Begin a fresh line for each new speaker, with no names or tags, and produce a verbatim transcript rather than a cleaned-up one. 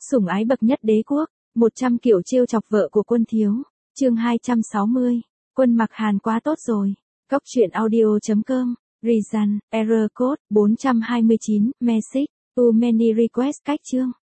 Sủng ái bậc nhất đế quốc, một trăm kiểu trêu chọc vợ của Quân Thiếu. Chương hai trăm sáu mươi. Quân mặc Hàn quá tốt rồi. Cóc truyện audio chấm com. Reason, error code bốn trăm hai mươi chín, message, too many request cách chương.